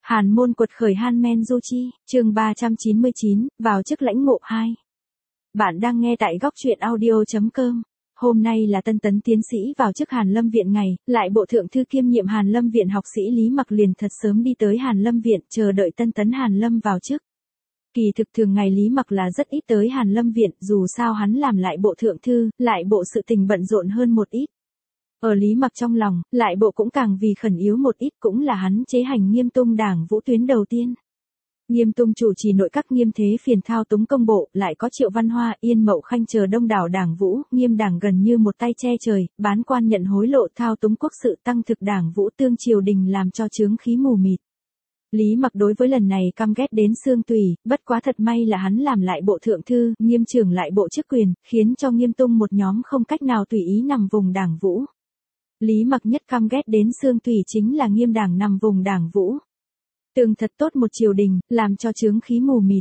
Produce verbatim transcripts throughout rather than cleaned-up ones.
Hàn môn quật khởi Hanmen Du Chi, chương ba trăm chín mươi chín, vào chức lãnh ngộ hai. Bạn đang nghe tại góc truyện audio chấm com. Hôm nay là tân tấn tiến sĩ vào chức Hàn Lâm Viện ngày, lại bộ thượng thư kiêm nhiệm Hàn Lâm Viện học sĩ Lý Mặc liền thật sớm đi tới Hàn Lâm Viện chờ đợi tân tấn Hàn Lâm vào chức. Kỳ thực thường ngày Lý Mặc là rất ít tới Hàn Lâm Viện, dù sao hắn làm lại bộ thượng thư, lại bộ sự tình bận rộn hơn một ít. Ở Lý Mặc trong lòng, lại bộ cũng càng vì khẩn yếu một ít, cũng là hắn chế hành Nghiêm Tung đảng vũ tuyến đầu tiên. Nghiêm Tung chủ trì nội các Nghiêm Thế Phiền thao túng công bộ, lại có Triệu Văn Hoa, Yên Mậu Khanh chờ đông đảo đảng vũ, Nghiêm đảng gần như một tay che trời, bán quan nhận hối lộ thao túng quốc sự tăng thực đảng vũ tương triều đình làm cho chướng khí mù mịt. Lý Mặc đối với lần này căm ghét đến xương tùy, bất quá thật may là hắn làm lại bộ thượng thư, Nghiêm trưởng lại bộ chức quyền, khiến cho Nghiêm Tung một nhóm không cách nào tùy ý nằm vùng đảng vũ. Lý Mặc nhất căm ghét đến xương tùy chính là Nghiêm đảng nằm vùng đảng vũ. Tường thật tốt một triều đình, làm cho chướng khí mù mịt.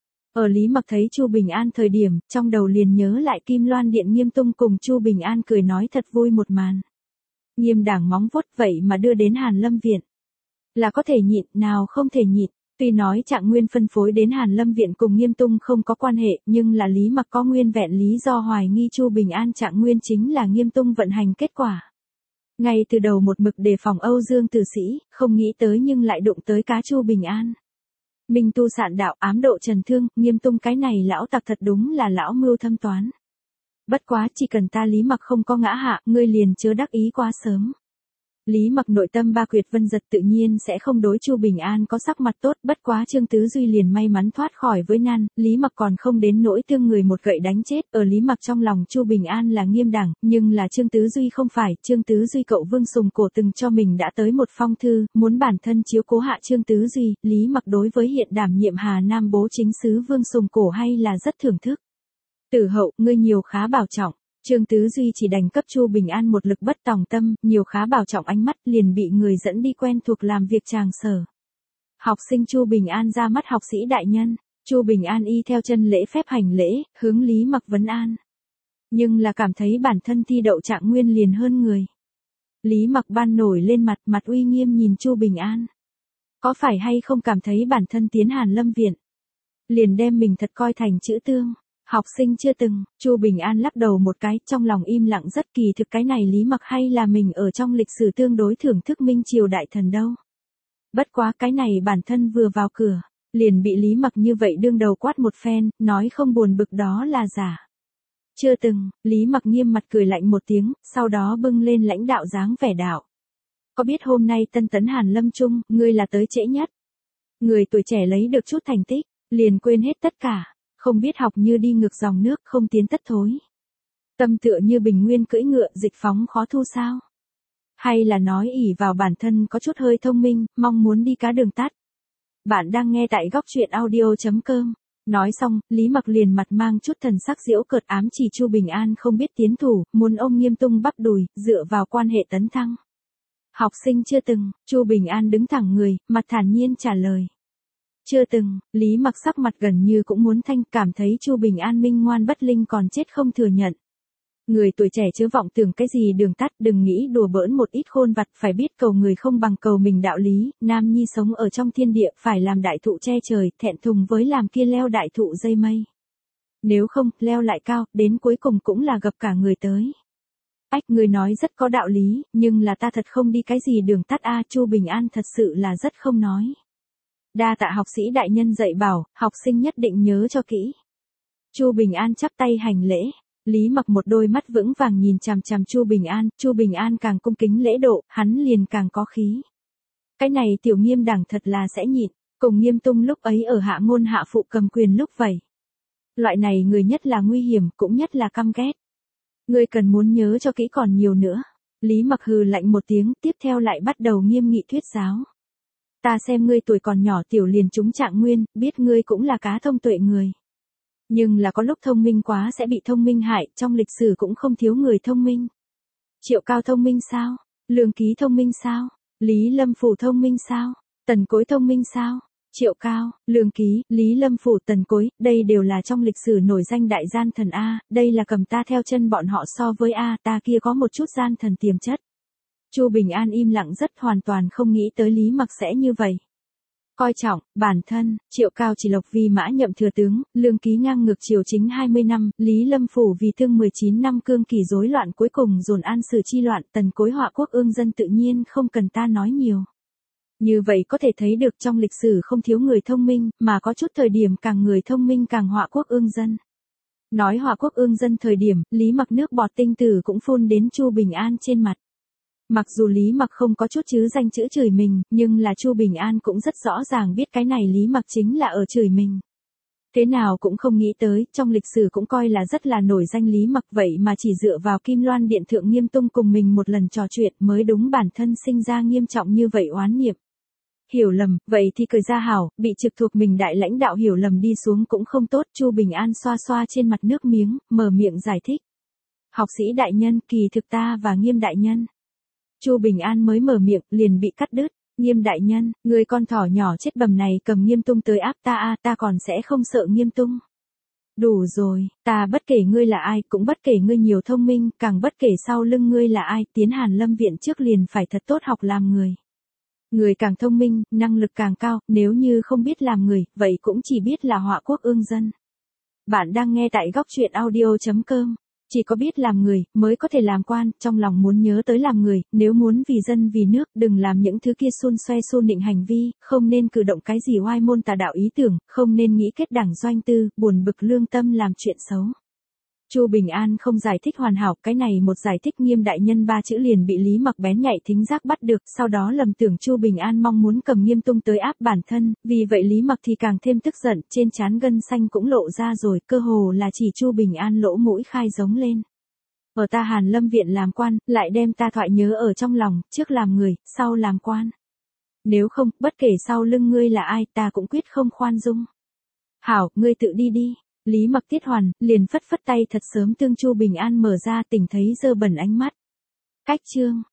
Ở Lý Mặc thấy Chu Bình An thời điểm, trong đầu liền nhớ lại Kim Loan Điện Nghiêm Tung cùng Chu Bình An cười nói thật vui một màn. Nghiêm đảng móng vuốt vậy mà đưa đến Hàn Lâm Viện. Là có thể nhịn, nào không thể nhịn. Tuy nói Trạng Nguyên phân phối đến Hàn Lâm Viện cùng Nghiêm Tung không có quan hệ, nhưng là Lý Mặc có nguyên vẹn lý do hoài nghi Chu Bình An Trạng Nguyên chính là Nghiêm Tung vận hành kết quả. Ngay từ đầu một mực đề phòng Âu Dương Tử Sĩ, không nghĩ tới nhưng lại đụng tới cá Chu Bình An. Minh tu sạn đạo ám độ Trần Thương, Nghiêm Tung cái này lão tặc thật đúng là lão mưu thâm toán. Bất quá chỉ cần ta Lý Mặc không có ngã hạ, ngươi liền chớ đắc ý quá sớm. Lý Mặc nội tâm ba quyệt vân giật tự nhiên sẽ không đối Chu Bình An có sắc mặt tốt, bất quá Trương Tứ Duy liền may mắn thoát khỏi với nan, Lý Mặc còn không đến nỗi thương người một gậy đánh chết, ở Lý Mặc trong lòng Chu Bình An là Nghiêm đảng, nhưng là Trương Tứ Duy không phải, Trương Tứ Duy cậu Vương Sùng Cổ từng cho mình đã tới một phong thư, muốn bản thân chiếu cố hạ Trương Tứ Duy, Lý Mặc đối với hiện đảm nhiệm Hà Nam bố chính sứ Vương Sùng Cổ hay là rất thưởng thức. Tử hậu, ngươi nhiều khá bảo trọng. Trương Tứ Duy chỉ đành cấp Chu Bình An một lực bất tòng tâm, nhiều khá bảo trọng ánh mắt liền bị người dẫn đi quen thuộc làm việc tràng sở. Học sinh Chu Bình An ra mắt học sĩ đại nhân, Chu Bình An y theo chân lễ phép hành lễ, hướng Lý Mặc vấn an. Nhưng là cảm thấy bản thân thi đậu Trạng Nguyên liền hơn người. Lý Mặc ban nổi lên mặt, mặt uy nghiêm nhìn Chu Bình An. Có phải hay không cảm thấy bản thân tiến Hàn Lâm Viện? Liền đem mình thật coi thành chữ tương. Học sinh chưa từng, Chu Bình An lắc đầu một cái, trong lòng im lặng rất kỳ thực cái này Lý Mặc hay là mình ở trong lịch sử tương đối thưởng thức Minh triều đại thần đâu. Bất quá cái này bản thân vừa vào cửa, liền bị Lý Mặc như vậy đương đầu quát một phen, nói không buồn bực đó là giả. Chưa từng, Lý Mặc nghiêm mặt cười lạnh một tiếng, sau đó bưng lên lãnh đạo dáng vẻ đạo. Có biết hôm nay tân tấn Hàn Lâm Trung, ngươi là tới trễ nhất. Người tuổi trẻ lấy được chút thành tích, liền quên hết tất cả. Không biết học như đi ngược dòng nước, không tiến tất thối. Tâm tựa như bình nguyên cưỡi ngựa, dịch phóng khó thu sao? Hay là nói ỷ vào bản thân có chút hơi thông minh, mong muốn đi cá đường tắt? Bạn đang nghe tại góc truyện audio chấm com. Nói xong, Lý Mặc liền mặt mang chút thần sắc giễu cợt ám chỉ Chu Bình An không biết tiến thủ, muốn ông Nghiêm Tung bắp đùi, dựa vào quan hệ tấn thăng. Học sinh chưa từng, Chu Bình An đứng thẳng người, mặt thản nhiên trả lời. Chưa từng, Lý Mặc sắc mặt gần như cũng muốn thanh, cảm thấy Chu Bình An minh ngoan bất linh còn chết không thừa nhận. Người tuổi trẻ chớ vọng tưởng cái gì đường tắt, đừng nghĩ đùa bỡn một ít khôn vặt, phải biết cầu người không bằng cầu mình đạo lý, nam nhi sống ở trong thiên địa, phải làm đại thụ che trời, thẹn thùng với làm kia leo đại thụ dây mây. Nếu không, leo lại cao, đến cuối cùng cũng là gặp cả người tới. Ách, người nói rất có đạo lý, nhưng là ta thật không đi cái gì đường tắt a. Chu Bình An thật sự là rất không nói. Đa tạ học sĩ đại nhân dạy bảo, học sinh nhất định nhớ cho kỹ. Chu Bình An chắp tay hành lễ, Lý Mặc một đôi mắt vững vàng nhìn chằm chằm Chu Bình An, Chu Bình An càng cung kính lễ độ, hắn liền càng có khí. Cái này tiểu Nghiêm đảng thật là sẽ nhịn, cùng Nghiêm Tung lúc ấy ở hạ ngôn hạ phụ cầm quyền lúc vậy. Loại này người nhất là nguy hiểm, cũng nhất là căm ghét. Ngươi cần muốn nhớ cho kỹ còn nhiều nữa. Lý Mặc hừ lạnh một tiếng, tiếp theo lại bắt đầu nghiêm nghị thuyết giáo. Ta xem ngươi tuổi còn nhỏ tiểu liền trúng Trạng Nguyên, biết ngươi cũng là cá thông tuệ người. Nhưng là có lúc thông minh quá sẽ bị thông minh hại, trong lịch sử cũng không thiếu người thông minh. Triệu Cao thông minh sao? Lương Ký thông minh sao? Lý Lâm Phủ thông minh sao? Tần Cối thông minh sao? Triệu Cao, Lương Ký, Lý Lâm Phủ, Tần Cối, đây đều là trong lịch sử nổi danh đại gian thần A, đây là cầm ta theo chân bọn họ so với A, ta kia có một chút gian thần tiềm chất. Chu Bình An im lặng rất hoàn toàn không nghĩ tới Lý Mặc sẽ như vậy. Coi trọng, bản thân, Triệu Cao Chỉ Lộc vì mã nhậm thừa tướng, lương ký ngang ngược triều chính hai mươi năm, Lý Lâm Phủ vì thương mười chín năm cương kỳ rối loạn cuối cùng dồn an sử chi loạn, tần cối họa quốc ương dân tự nhiên không cần ta nói nhiều. Như vậy có thể thấy được trong lịch sử không thiếu người thông minh, mà có chút thời điểm càng người thông minh càng họa quốc ương dân. Nói họa quốc ương dân thời điểm, Lý Mặc nước bọt tinh tử cũng phun đến Chu Bình An trên mặt. Mặc dù Lý Mặc không có chút chứ danh chữ chửi mình, nhưng là Chu Bình An cũng rất rõ ràng biết cái này Lý Mặc chính là ở chửi mình. Thế nào cũng không nghĩ tới, trong lịch sử cũng coi là rất là nổi danh Lý Mặc vậy mà chỉ dựa vào Kim Loan Điện Thượng Nghiêm Tung cùng mình một lần trò chuyện mới đúng bản thân sinh ra nghiêm trọng như vậy oán niệm. Hiểu lầm, vậy thì cười ra hảo, bị trực thuộc mình đại lãnh đạo hiểu lầm đi xuống cũng không tốt. Chu Bình An xoa xoa trên mặt nước miếng, mở miệng giải thích. Học sĩ đại nhân, kỳ thực ta và Nghiêm đại nhân. Chu Bình An mới mở miệng, liền bị cắt đứt. Nghiêm đại nhân, người con thỏ nhỏ chết bầm này cầm Nghiêm Tung tới áp ta a, ta còn sẽ không sợ Nghiêm Tung. Đủ rồi, ta bất kể ngươi là ai, cũng bất kể ngươi nhiều thông minh, càng bất kể sau lưng ngươi là ai, tiến Hàn Lâm viện trước liền phải thật tốt học làm người. Người càng thông minh, năng lực càng cao, nếu như không biết làm người, vậy cũng chỉ biết là họa quốc ương dân. Bạn đang nghe tại góc truyện audio chấm com. Chỉ có biết làm người, mới có thể làm quan, trong lòng muốn nhớ tới làm người, nếu muốn vì dân vì nước, đừng làm những thứ kia xun xoe xun nịnh hành vi, không nên cử động cái gì oai môn tà đạo ý tưởng, không nên nghĩ kết đảng doanh tư, buồn bực lương tâm làm chuyện xấu. Chu Bình An không giải thích hoàn hảo, cái này một giải thích Nghiêm đại nhân ba chữ liền bị Lý Mặc bén nhạy thính giác bắt được, sau đó lầm tưởng Chu Bình An mong muốn cầm Nghiêm Tung tới áp bản thân, vì vậy Lý Mặc thì càng thêm tức giận, trên trán gân xanh cũng lộ ra rồi, cơ hồ là chỉ Chu Bình An lỗ mũi khai giống lên. Ở ta Hàn Lâm viện làm quan, lại đem ta thoại nhớ ở trong lòng, trước làm người, sau làm quan. Nếu không, bất kể sau lưng ngươi là ai, ta cũng quyết không khoan dung. Hảo, ngươi tự đi đi. Lý Mặc tiết hoàn, liền phất phất tay thật sớm tương Chu Bình An mở ra tỉnh thấy dơ bẩn ánh mắt. Cách chương.